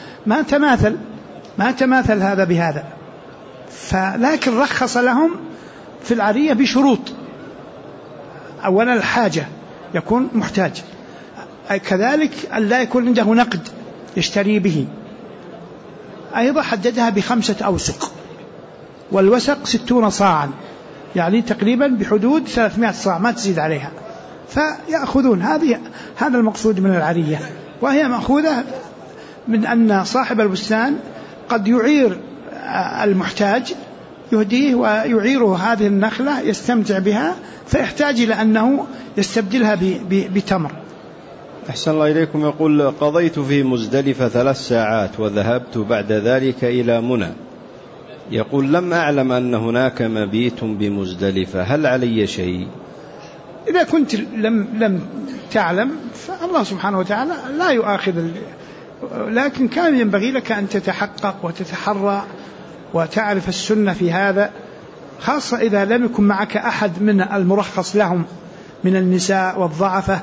ما تماثل هذا بهذا، فلكن رخص لهم في العرية بشروط. أولا الحاجة، يكون محتاج، كذلك أن لا يكون عنده نقد يشتري به، أيضا حددها ب5 أوسق، والوسق 60 صاعا، يعني تقريبا بحدود 300 صاع ما تزيد عليها. فيأخذون هذا المقصود من العرية، وهي مأخوذة من أن صاحب البستان قد يعير المحتاج، يهديه ويعيره هذه النخلة يستمتع بها، فيحتاج إلى أنه يستبدلها بتمر. أحسن الله إليكم. يقول: قضيت في مزدلفة 3 ساعات وذهبت بعد ذلك إلى منى. يقول: لم أعلم أن هناك مبيت بمزدلفة، هل علي شيء؟ إذا كنت لم تعلم فالله سبحانه وتعالى لا يؤاخذ، لكن كان ينبغي لك أن تتحقق وتتحرى وتعرف السنة في هذا، خاصة إذا لم يكن معك أحد من المرخص لهم من النساء والضعفة.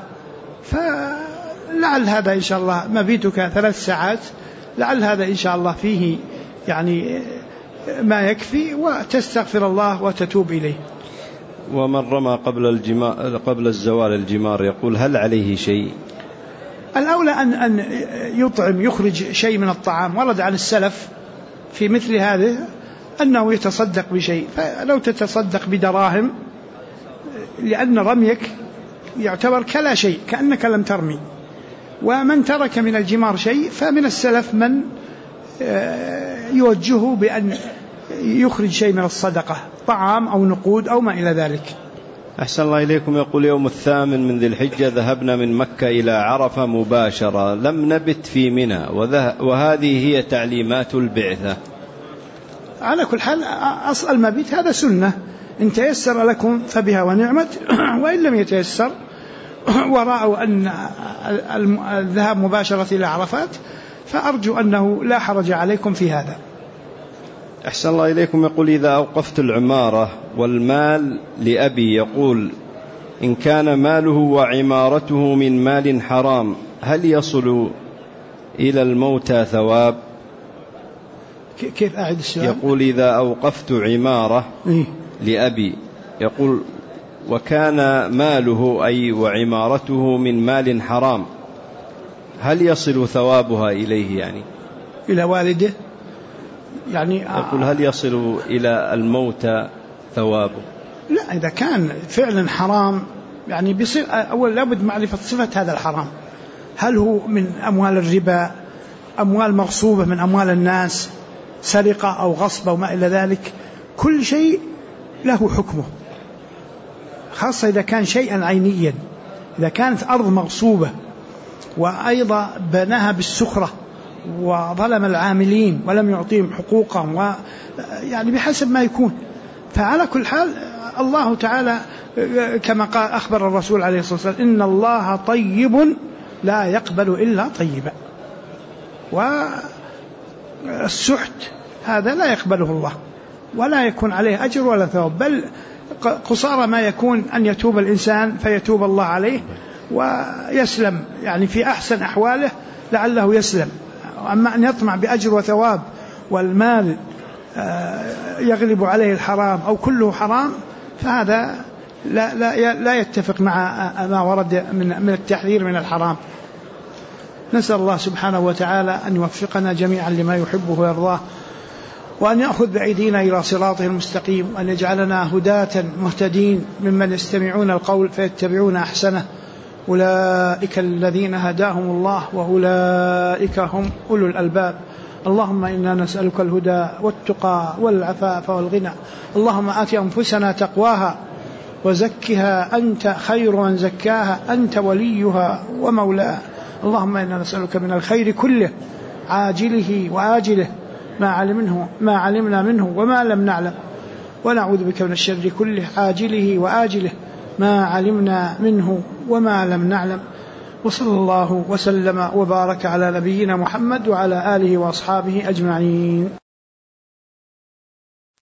فلعل هذا إن شاء الله مبيتك 3 ساعات، لعل هذا إن شاء الله فيه يعني ما يكفي، وتستغفر الله وتتوب إليه. ومن رمى قبل الزوال الجمار، يقول: هل عليه شيء؟ الأولى أن يطعم، يخرج شيء من الطعام. ورد عن السلف في مثل هذه أنه يتصدق بشيء، فلو تتصدق بدراهم، لأن رميك يعتبر كلا شيء، كأنك لم ترمي. ومن ترك من الجمار شيء فمن السلف من يوجهه بأن يخرج شيء من الصدقة، طعام أو نقود أو ما إلى ذلك. أحسن الله إليكم. يقول: يوم 8 من ذي الحجة ذهبنا من مكة إلى عرفة مباشرة، لم نبت في منى، وهذه هي تعليمات البعثة. على كل حال أصل المبيت هذا سنة، إن تيسر لكم فبها ونعمت، وإن لم يتيسر ورأوا أن الذهاب مباشرة إلى عرفات فأرجو أنه لا حرج عليكم في هذا. أحسن الله إليكم. يقول: إذا أوقفت العمارة والمال لأبي، يقول: إن كان ماله وعمارته من مال حرام، هل يصل إلى الموتى ثواب؟ كيف أعد السؤال؟ يقول: إذا أوقفت عمارة لأبي، يقول: وكان ماله أي وعمارته من مال حرام، هل يصل ثوابها إليه؟ يعني إلى والده، يعني يقول: هل يصل إلى الموتى ثوابه؟ لا، إذا كان فعلا حرام يعني بيصير أول لابد معرفة صفة هذا الحرام، هل هو من أموال الربا، أموال مغصوبة من أموال الناس، سرقة أو غصب أو ما إلى ذلك. كل شيء له حكمه، خاصة إذا كان شيئا عينيا. إذا كانت أرض مغصوبة وأيضا بناها بالسخرة وظلم العاملين ولم يعطيهم حقوقهم، يعني بحسب ما يكون. فعلى كل حال الله تعالى كما قال أخبر الرسول عليه الصلاة والسلام: إن الله طيب لا يقبل إلا طيبا. والسحت هذا لا يقبله الله ولا يكون عليه أجر ولا ثواب، بل قصارى ما يكون أن يتوب الإنسان فيتوب الله عليه ويسلم، يعني في أحسن أحواله لعله يسلم. أما أن يطمع بأجر وثواب والمال يغلب عليه الحرام أو كله حرام، فهذا لا يتفق مع ما ورد من التحذير من الحرام. نسأل الله سبحانه وتعالى أن يوفقنا جميعا لما يحبه ويرضاه، وأن يأخذ بأيدينا إلى صراطه المستقيم، وأن يجعلنا هداة مهتدين ممن يستمعون القول فيتبعون أحسنه. أولئك الذين هداهم الله وأولئك هم أولو الألباب. اللهم إنا نسألك الهدى والتقى والعفاف والغنى. اللهم آت أنفسنا تقواها وزكها أنت خير من زكاها، أنت وليها ومولاها. اللهم إنا نسألك من الخير كله عاجله وآجله، ما علمنا منه وما لم نعلم، ونعوذ بك من الشر كله عاجله وآجله، ما علمنا منه وما لم نعلم. وصلى الله وسلم وبارك على نبينا محمد وعلى آله وأصحابه أجمعين.